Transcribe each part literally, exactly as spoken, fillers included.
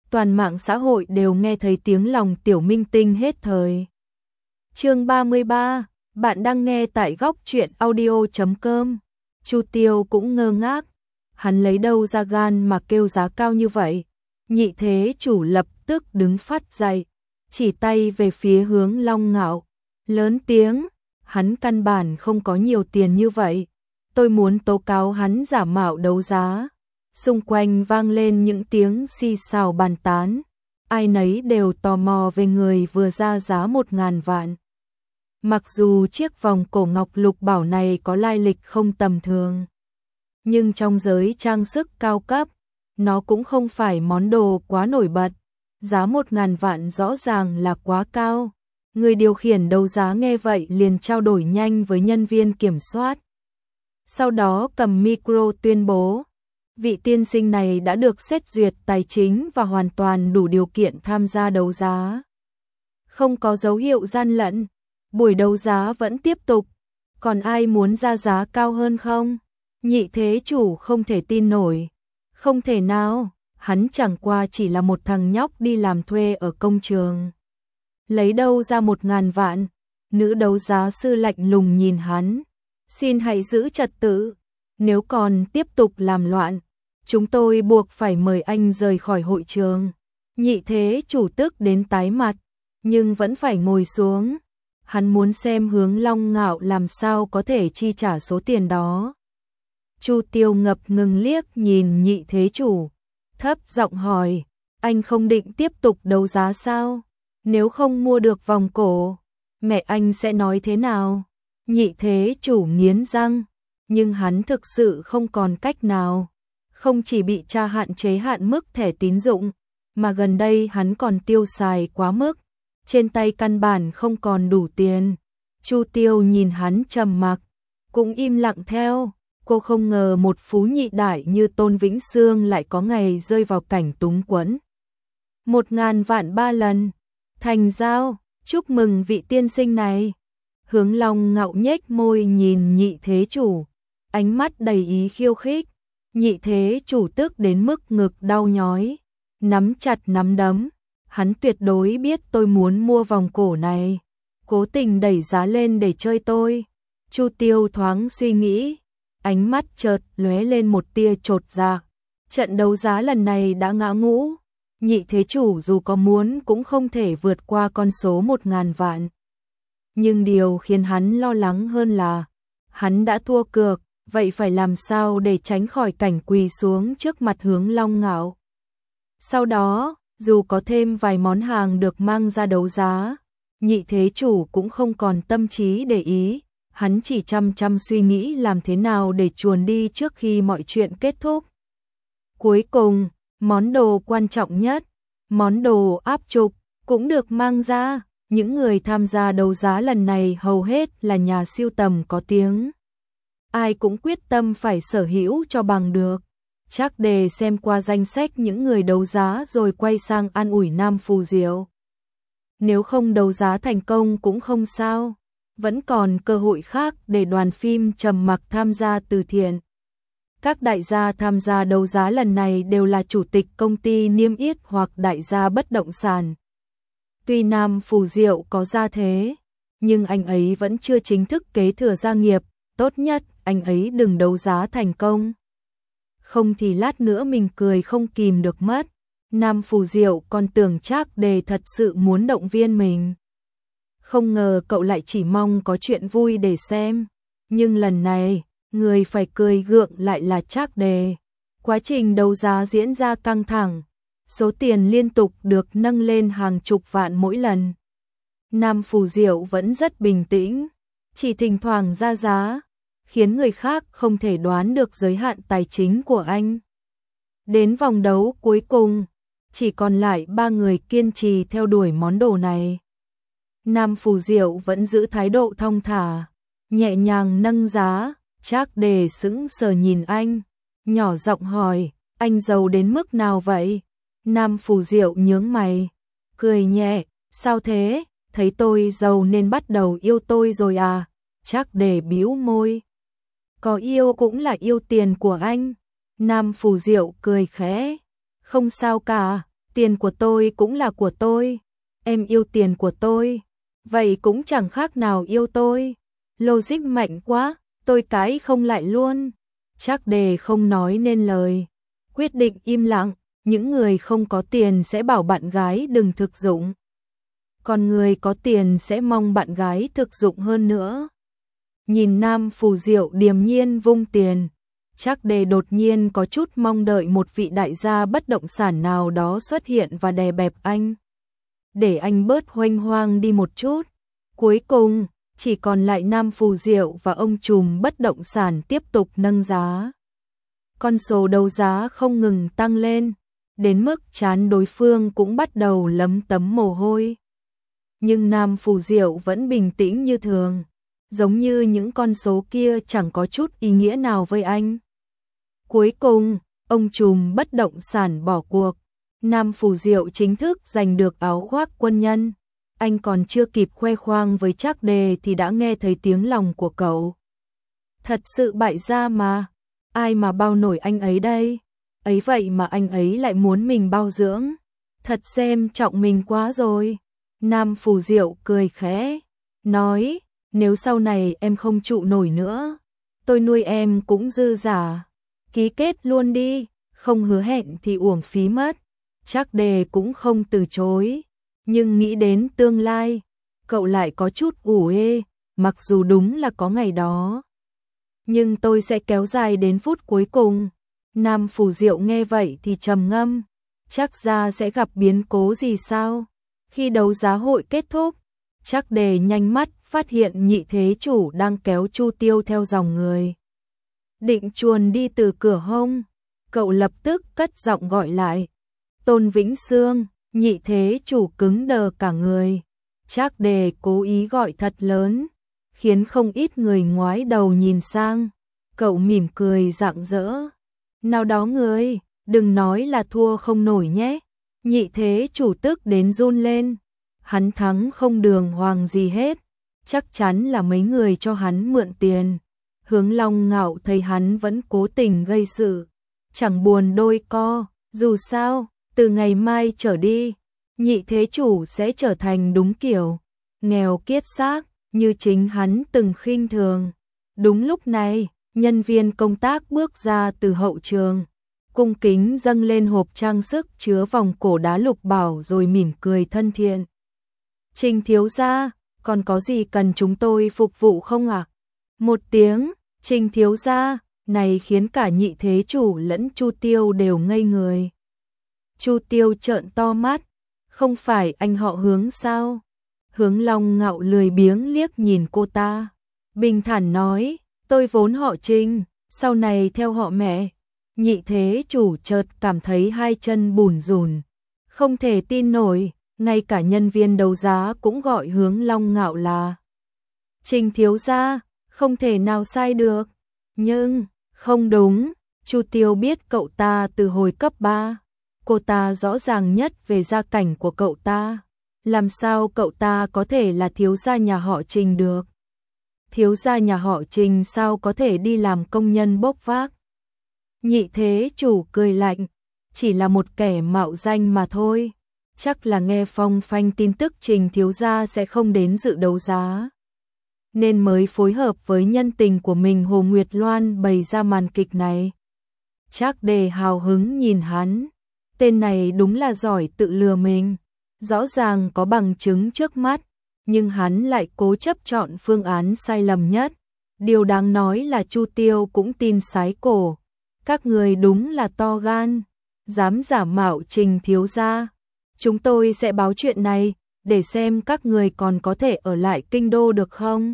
toàn mạng xã hội đều nghe thấy tiếng lòng tiểu minh tinh hết thời. Chương ba mươi ba, bạn đang nghe tại góc truyện audio chấm com. Chu Tiêu cũng ngơ ngác, hắn lấy đâu ra gan mà kêu giá cao như vậy? Nhị thế chủ lập tức đứng phát dậy, chỉ tay về phía hướng Long Ngạo, lớn tiếng, hắn căn bản không có nhiều tiền như vậy, tôi muốn tố cáo hắn giả mạo đấu giá. Xung quanh vang lên những tiếng xì xào bàn tán, ai nấy đều tò mò về người vừa ra giá một ngàn vạn. Mặc dù chiếc vòng cổ ngọc lục bảo này có lai lịch không tầm thường, nhưng trong giới trang sức cao cấp, nó cũng không phải món đồ quá nổi bật. Giá một ngàn vạn rõ ràng là quá cao. Người điều khiển đấu giá nghe vậy liền trao đổi nhanh với nhân viên kiểm soát. Sau đó cầm micro tuyên bố, vị tiên sinh này đã được xét duyệt tài chính và hoàn toàn đủ điều kiện tham gia đấu giá. Không có dấu hiệu gian lận, buổi đấu giá vẫn tiếp tục. Còn ai muốn ra giá cao hơn không? Nhị thế chủ không thể tin nổi. Không thể nào, hắn chẳng qua chỉ là một thằng nhóc đi làm thuê ở công trường. Lấy đâu ra một ngàn vạn? Nữ đấu giá sư lạnh lùng nhìn hắn. Xin hãy giữ trật tự. Nếu còn tiếp tục làm loạn, chúng tôi buộc phải mời anh rời khỏi hội trường. Nhị thế chủ tức đến tái mặt, nhưng vẫn phải ngồi xuống. Hắn muốn xem hướng Long Ngạo làm sao có thể chi trả số tiền đó. Chu Tiêu ngập ngừng liếc nhìn nhị thế chủ, thấp giọng hỏi, anh không định tiếp tục đấu giá sao? Nếu không mua được vòng cổ, mẹ anh sẽ nói thế nào? Nhị thế chủ nghiến răng, nhưng hắn thực sự không còn cách nào. Không chỉ bị cha hạn chế hạn mức thẻ tín dụng, mà gần đây hắn còn tiêu xài quá mức, trên tay căn bản không còn đủ tiền. Chu Tiêu nhìn hắn trầm mặc, cũng im lặng theo. Cô không ngờ một phú nhị đại như Tôn Vĩnh Xương lại có ngày rơi vào cảnh túng quẫn. Một ngàn vạn ba lần, thành giao, chúc mừng vị tiên sinh này. Hướng Long Ngạo nhếch môi nhìn nhị thế chủ, ánh mắt đầy ý khiêu khích. Nhị thế chủ tức đến mức ngực đau nhói, nắm chặt nắm đấm. Hắn tuyệt đối biết tôi muốn mua vòng cổ này, cố tình đẩy giá lên để chơi tôi. Chu Tiêu thoáng suy nghĩ, ánh mắt chợt lóe lên một tia chột dạ. Trận đấu giá lần này đã ngã ngũ, nhị thế chủ dù có muốn cũng không thể vượt qua con số một ngàn vạn. Nhưng điều khiến hắn lo lắng hơn là, hắn đã thua cược, vậy phải làm sao để tránh khỏi cảnh quỳ xuống trước mặt hướng Long Ngạo. Sau đó, dù có thêm vài món hàng được mang ra đấu giá, nhị thế chủ cũng không còn tâm trí để ý. Hắn chỉ chăm chăm suy nghĩ làm thế nào để chuồn đi trước khi mọi chuyện kết thúc. Cuối cùng, món đồ quan trọng nhất, món đồ áp trục, cũng được mang ra. Những người tham gia đấu giá lần này hầu hết là nhà sưu tầm có tiếng. Ai cũng quyết tâm phải sở hữu cho bằng được. Trác Đề xem qua danh sách những người đấu giá rồi quay sang an ủi Nam Phù Diệu. Nếu không đấu giá thành công cũng không sao. Vẫn còn cơ hội khác để đoàn phim Trầm Mặc tham gia từ thiện. Các đại gia tham gia đấu giá lần này đều là chủ tịch công ty niêm yết hoặc đại gia bất động sản. Tuy Nam Phù Diệu có gia thế, nhưng anh ấy vẫn chưa chính thức kế thừa gia nghiệp, tốt nhất anh ấy đừng đấu giá thành công. Không thì lát nữa mình cười không kìm được mất. Nam Phù Diệu còn tưởng Trác Đề thật sự muốn động viên mình. Không ngờ cậu lại chỉ mong có chuyện vui để xem. Nhưng lần này, người phải cười gượng lại là Trác Đề. Quá trình đấu giá diễn ra căng thẳng. Số tiền liên tục được nâng lên hàng chục vạn mỗi lần. Nam Phù Diệu vẫn rất bình tĩnh, chỉ thỉnh thoảng ra giá, khiến người khác không thể đoán được giới hạn tài chính của anh. Đến vòng đấu cuối cùng, chỉ còn lại ba người kiên trì theo đuổi món đồ này. Nam Phù Diệu vẫn giữ thái độ thong thả, nhẹ nhàng nâng giá. Trác Đề sững sờ nhìn anh, nhỏ giọng hỏi, anh giàu đến mức nào vậy? Nam Phù Diệu nhướng mày, cười nhẹ, sao thế, thấy tôi giàu nên bắt đầu yêu tôi rồi à? Trác Đề bĩu môi, có yêu cũng là yêu tiền của anh. Nam Phù Diệu cười khẽ, không sao cả, Tiền của tôi cũng là của tôi. Em yêu tiền của tôi. Vậy cũng chẳng khác nào yêu tôi. Logic mạnh quá, tôi cãi không lại luôn. Trác Đề không nói nên lời. Quyết định im lặng, những người không có tiền sẽ bảo bạn gái đừng thực dụng. Còn người có tiền sẽ mong bạn gái thực dụng hơn nữa. Nhìn Nam Phù Diệu điềm nhiên vung tiền, Trác Đề đột nhiên có chút mong đợi một vị đại gia bất động sản nào đó xuất hiện và đè bẹp anh. Để anh bớt huênh hoang đi một chút. Cuối cùng, chỉ còn lại Nam Phù Diệu và ông trùm bất động sản tiếp tục nâng giá. Con số đấu giá không ngừng tăng lên, đến mức trán đối phương cũng bắt đầu lấm tấm mồ hôi. Nhưng Nam Phù Diệu vẫn bình tĩnh như thường, giống như những con số kia chẳng có chút ý nghĩa nào với anh. Cuối cùng, ông trùm bất động sản bỏ cuộc. Nam Phù Diệu chính thức giành được áo khoác quân nhân. Anh còn chưa kịp khoe khoang với Trác Đề thì đã nghe thấy tiếng lòng của cậu. Thật sự bại gia mà, ai mà bao nổi anh ấy đây? Ấy vậy mà anh ấy lại muốn mình bao dưỡng. Thật xem trọng mình quá rồi. Nam Phù Diệu cười khẽ, nói, nếu sau này em không trụ nổi nữa, tôi nuôi em cũng dư giả. Ký kết luôn đi, không hứa hẹn thì uổng phí mất. Trác Đề cũng không từ chối, nhưng nghĩ đến tương lai, cậu lại có chút ủ ê, mặc dù đúng là có ngày đó. Nhưng tôi sẽ kéo dài đến phút cuối cùng. Nam Phù Diệu nghe vậy thì trầm ngâm, chắc ra sẽ gặp biến cố gì sao? Khi đấu giá hội kết thúc, Trác Đề nhanh mắt phát hiện nhị thế chủ đang kéo Chu Tiêu theo dòng người. Định chuồn đi từ cửa hông, cậu lập tức cất giọng gọi lại. Tôn Vĩnh Sương, nhị thế chủ cứng đờ cả người. Trác Đề cố ý gọi thật lớn, khiến không ít người ngoái đầu nhìn sang. Cậu mỉm cười rạng rỡ. Nào đó người, đừng nói là thua không nổi nhé. Nhị thế chủ tức đến run lên. Hắn thắng không đường hoàng gì hết. Chắc chắn là mấy người cho hắn mượn tiền. Hướng Long Ngạo thấy hắn vẫn cố tình gây sự, chẳng buồn đôi co. Dù sao, từ ngày mai trở đi, nhị thế chủ sẽ trở thành đúng kiểu nghèo kiết xác như chính hắn từng khinh thường. Đúng lúc này, nhân viên công tác bước ra từ hậu trường, cung kính dâng lên hộp trang sức chứa vòng cổ đá lục bảo rồi mỉm cười thân thiện. Trình thiếu gia, còn có gì cần chúng tôi phục vụ không ạ? À? Một tiếng, Trình thiếu gia, này khiến cả nhị thế chủ lẫn Chu Tiêu đều ngây người. Chu Tiêu trợn to mắt, không phải anh họ Hướng sao? Hướng Long Ngạo lười biếng liếc nhìn cô ta, bình thản nói, tôi vốn họ Trình, sau này theo họ mẹ. Nhị thế chủ chợt cảm thấy hai chân bủn rủn, không thể tin nổi, ngay cả nhân viên đấu giá cũng gọi Hướng Long Ngạo là Trình thiếu gia, không thể nào sai được. Nhưng, không đúng, Chu Tiêu biết cậu ta từ hồi cấp ba, cô ta rõ ràng nhất về gia cảnh của cậu ta. Làm sao cậu ta có thể là thiếu gia nhà họ Trình được? Thiếu gia nhà họ Trình sao có thể đi làm công nhân bốc vác? Nhị thế chủ cười lạnh, chỉ là một kẻ mạo danh mà thôi. Chắc là nghe phong phanh tin tức Trình thiếu gia sẽ không đến dự đấu giá, nên mới phối hợp với nhân tình của mình Hồ Nguyệt Loan bày ra màn kịch này. Trác Đề hào hứng nhìn hắn, tên này đúng là giỏi tự lừa mình, rõ ràng có bằng chứng trước mắt, nhưng hắn lại cố chấp chọn phương án sai lầm nhất. Điều đáng nói là Chu Tiêu cũng tin sái cổ. Các người đúng là to gan, dám giả mạo Trình thiếu gia. Chúng tôi sẽ báo chuyện này, để xem các người còn có thể ở lại kinh đô được không?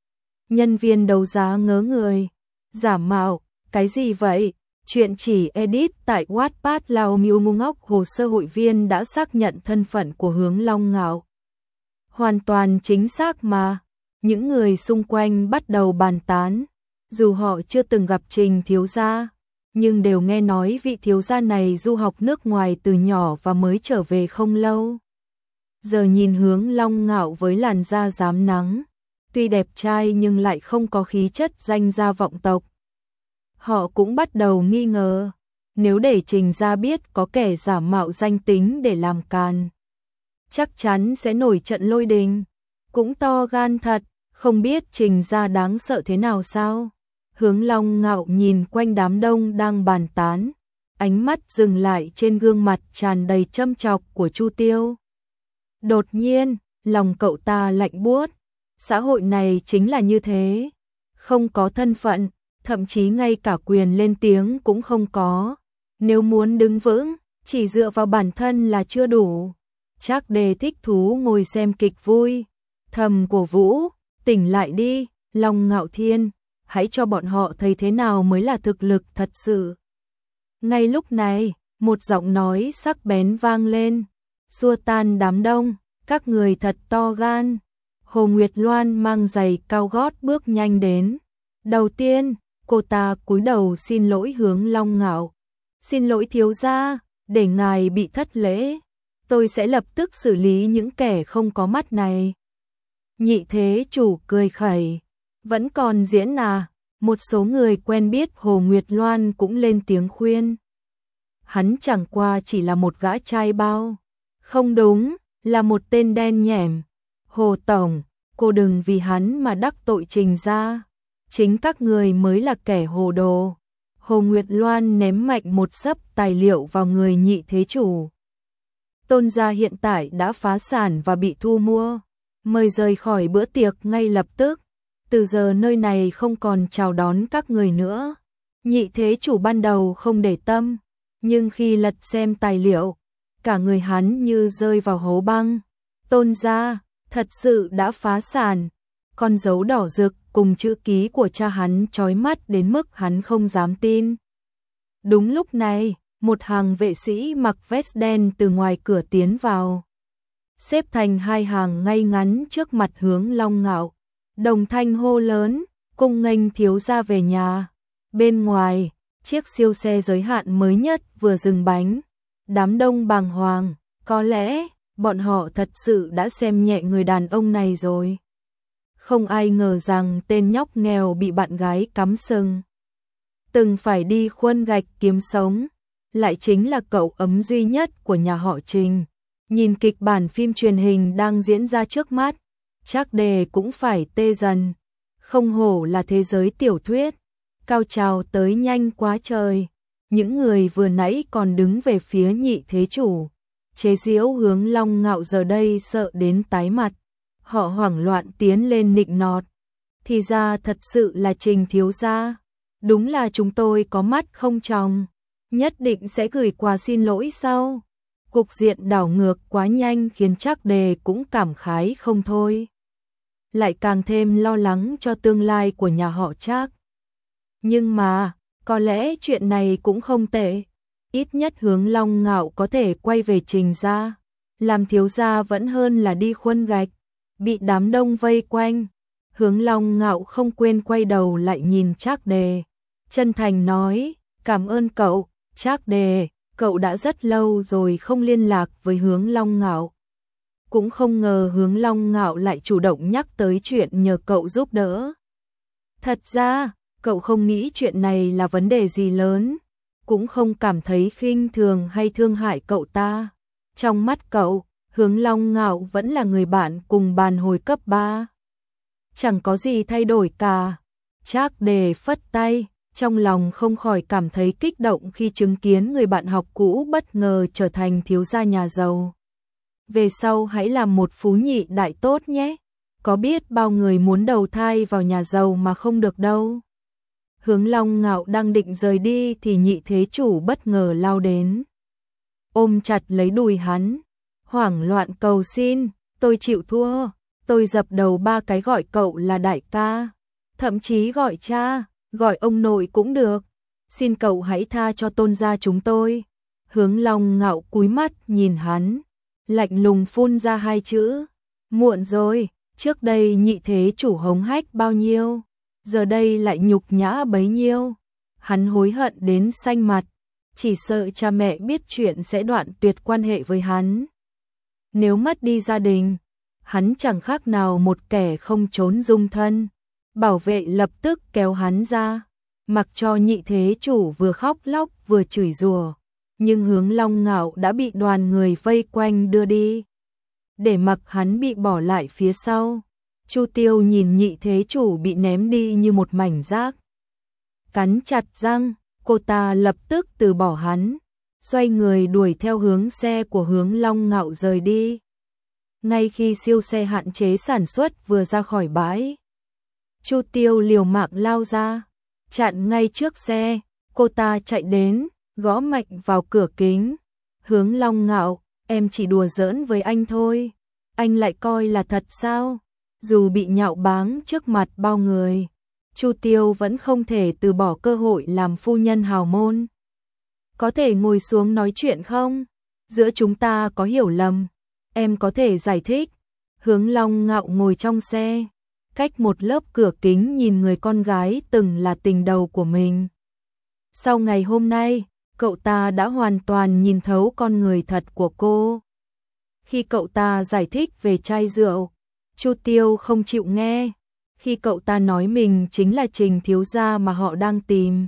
Nhân viên đấu giá ngớ người. Giả mạo, cái gì vậy? Chuyện chỉ edit tại Wattpad. Lao Miu ngu ngốc, hồ sơ hội viên đã xác nhận thân phận của Hướng Long Ngạo. Hoàn toàn chính xác mà. Những người xung quanh bắt đầu bàn tán. Dù họ chưa từng gặp Trình thiếu gia, nhưng đều nghe nói vị thiếu gia này du học nước ngoài từ nhỏ và mới trở về không lâu. Giờ nhìn Hướng Long Ngạo với làn da rám nắng, tuy đẹp trai nhưng lại không có khí chất danh gia vọng tộc. Họ cũng bắt đầu nghi ngờ, nếu để Trình gia biết có kẻ giả mạo danh tính để làm càn, chắc chắn sẽ nổi trận lôi đình. Cũng to gan thật, không biết Trình gia đáng sợ thế nào sao? Hướng Long Ngạo nhìn quanh đám đông đang bàn tán, ánh mắt dừng lại trên gương mặt tràn đầy châm chọc của Chu Tiêu. Đột nhiên, lòng cậu ta lạnh buốt, xã hội này chính là như thế, không có thân phận, thậm chí ngay cả quyền lên tiếng cũng không có. Nếu muốn đứng vững, chỉ dựa vào bản thân là chưa đủ. Trác Đề thích thú ngồi xem kịch vui, thầm cổ vũ, tỉnh lại đi, Long Ngạo Thiên, hãy cho bọn họ thấy thế nào mới là thực lực thật sự. Ngay lúc này, một giọng nói sắc bén vang lên, xua tan đám đông, các người thật to gan. Hồ Nguyệt Loan mang giày cao gót bước nhanh đến. Đầu tiên, cô ta cúi đầu xin lỗi Hướng Long Ngạo. Xin lỗi thiếu gia, để ngài bị thất lễ, tôi sẽ lập tức xử lý những kẻ không có mắt này. Nhị thế chủ cười khẩy, vẫn còn diễn à? Một số người quen biết Hồ Nguyệt Loan cũng lên tiếng khuyên. Hắn chẳng qua chỉ là một gã trai bao. Không đúng, là một tên đen nhẻm. Hồ Tổng, cô đừng vì hắn mà đắc tội Trình gia. Chính các người mới là kẻ hồ đồ. Hồ Nguyệt Loan ném mạnh một xấp tài liệu vào người nhị thế chủ. Tôn gia hiện tại đã phá sản và bị thu mua, mời rời khỏi bữa tiệc ngay lập tức. Từ giờ nơi này không còn chào đón các người nữa. Nhị thế chủ ban đầu không để tâm, nhưng khi lật xem tài liệu, cả người hắn như rơi vào hố băng. Tôn gia thật sự đã phá sản. Con dấu đỏ rực cùng chữ ký của cha hắn chói mắt đến mức hắn không dám tin. Đúng lúc này, một hàng vệ sĩ mặc vest đen từ ngoài cửa tiến vào, xếp thành hai hàng ngay ngắn trước mặt Hướng Long Ngạo, đồng thanh hô lớn, cung nghênh thiếu gia về nhà. Bên ngoài, chiếc siêu xe giới hạn mới nhất vừa dừng bánh, đám đông bàng hoàng, có lẽ bọn họ thật sự đã xem nhẹ người đàn ông này rồi. Không ai ngờ rằng tên nhóc nghèo bị bạn gái cắm sừng, từng phải đi khuân gạch kiếm sống, lại chính là cậu ấm duy nhất của nhà họ Trình. Nhìn kịch bản phim truyền hình đang diễn ra trước mắt, Trác Đề cũng phải tê dần. Không hổ là thế giới tiểu thuyết, cao trào tới nhanh quá trời. Những người vừa nãy còn đứng về phía nhị thế chủ, chế giễu Hướng Long Ngạo giờ đây sợ đến tái mặt. Họ hoảng loạn tiến lên nịnh nọt. Thì ra thật sự là Trình thiếu gia. Đúng là chúng tôi có mắt không tròng, nhất định sẽ gửi quà xin lỗi sau. Cục diện đảo ngược quá nhanh khiến Trác Đề cũng cảm khái không thôi. Lại càng thêm lo lắng cho tương lai của nhà họ Trác. Nhưng mà, có lẽ chuyện này cũng không tệ. Ít nhất Hướng Long Ngạo có thể quay về Trình gia. Làm thiếu gia vẫn hơn là đi khuân gạch, bị đám đông vây quanh. Hướng Long Ngạo không quên quay đầu lại nhìn Trác Đề, chân thành nói, cảm ơn cậu, Trác Đề, cậu đã rất lâu rồi không liên lạc với Hướng Long Ngạo. Cũng không ngờ Hướng Long Ngạo lại chủ động nhắc tới chuyện nhờ cậu giúp đỡ. Thật ra, cậu không nghĩ chuyện này là vấn đề gì lớn, cũng không cảm thấy khinh thường hay thương hại cậu ta. Trong mắt cậu, Hướng Long Ngạo vẫn là người bạn cùng bàn hồi cấp ba. Chẳng có gì thay đổi cả. Trác Đề phất tay, trong lòng không khỏi cảm thấy kích động khi chứng kiến người bạn học cũ bất ngờ trở thành thiếu gia nhà giàu. Về sau hãy làm một phú nhị đại tốt nhé. Có biết bao người muốn đầu thai vào nhà giàu mà không được đâu. Hướng Long Ngạo đang định rời đi thì nhị thế chủ bất ngờ lao đến, ôm chặt lấy đùi hắn, hoảng loạn cầu xin, tôi chịu thua, tôi dập đầu ba cái gọi cậu là đại ca, thậm chí gọi cha, gọi ông nội cũng được, xin cậu hãy tha cho Tôn gia chúng tôi. Hướng Long Ngạo cúi mắt nhìn hắn, lạnh lùng phun ra hai chữ, muộn rồi, trước đây nhị thế chủ hống hách bao nhiêu, giờ đây lại nhục nhã bấy nhiêu. Hắn hối hận đến xanh mặt, chỉ sợ cha mẹ biết chuyện sẽ đoạn tuyệt quan hệ với hắn. Nếu mất đi gia đình, hắn chẳng khác nào một kẻ không trốn dung thân. Bảo vệ lập tức kéo hắn ra, mặc cho nhị thế chủ vừa khóc lóc vừa chửi rủa, nhưng Hướng Long Ngạo đã bị đoàn người vây quanh đưa đi, để mặc hắn bị bỏ lại phía sau. Chu Tiêu nhìn nhị thế chủ bị ném đi như một mảnh rác, cắn chặt răng, cô ta lập tức từ bỏ hắn, xoay người đuổi theo hướng xe của Hướng Long Ngạo rời đi. Ngay khi siêu xe hạn chế sản xuất vừa ra khỏi bãi, Chu Tiêu liều mạng lao ra, chặn ngay trước xe, cô ta chạy đến, gõ mạnh vào cửa kính. Hướng Long Ngạo, em chỉ đùa giỡn với anh thôi, anh lại coi là thật sao? Dù bị nhạo báng trước mặt bao người, Chu Tiêu vẫn không thể từ bỏ cơ hội làm phu nhân hào môn. Có thể ngồi xuống nói chuyện không? Giữa chúng ta có hiểu lầm, em có thể giải thích. Hướng Long Ngạo ngồi trong xe, cách một lớp cửa kính nhìn người con gái từng là tình đầu của mình. Sau ngày hôm nay, cậu ta đã hoàn toàn nhìn thấu con người thật của cô. Khi cậu ta giải thích về chai rượu, Chu Tiêu không chịu nghe. Khi cậu ta nói mình chính là Trình thiếu gia mà họ đang tìm,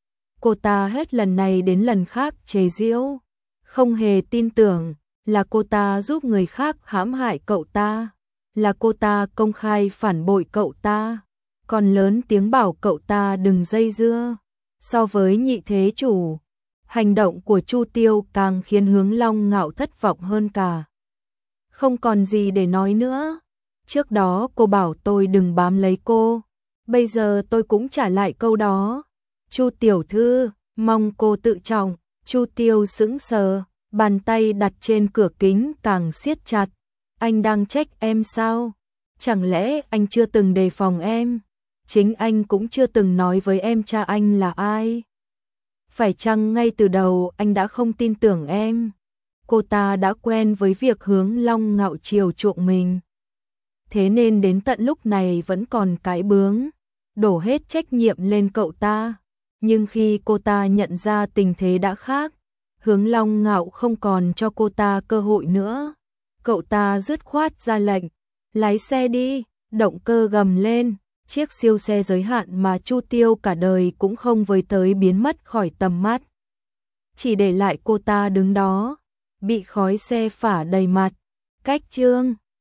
cô ta hết lần này đến lần khác chế giễu, không hề tin tưởng là cô ta giúp người khác hãm hại cậu ta, là cô ta công khai phản bội cậu ta, còn lớn tiếng bảo cậu ta đừng dây dưa. So với nhị thế chủ, hành động của Chu Tiêu càng khiến Hướng Long Ngạo thất vọng hơn cả. Không còn gì để nói nữa. Trước đó cô bảo tôi đừng bám lấy cô, bây giờ tôi cũng trả lại câu đó. Chu tiểu thư, mong cô tự trọng. Chu Tiêu sững sờ, bàn tay đặt trên cửa kính càng siết chặt. Anh đang trách em sao? Chẳng lẽ anh chưa từng đề phòng em? Chính anh cũng chưa từng nói với em cha anh là ai? Phải chăng ngay từ đầu anh đã không tin tưởng em? Cô ta đã quen với việc Hướng Long Ngạo chiều chuộng mình, thế nên đến tận lúc này vẫn còn cãi bướng, đổ hết trách nhiệm lên cậu ta. Nhưng khi cô ta nhận ra tình thế đã khác, Hướng Long Ngạo không còn cho cô ta cơ hội nữa. Cậu ta dứt khoát ra lệnh, lái xe đi, động cơ gầm lên, chiếc siêu xe giới hạn mà Chu Tiêu cả đời cũng không với tới biến mất khỏi tầm mắt. Chỉ để lại cô ta đứng đó, bị khói xe phả đầy mặt. Cách chương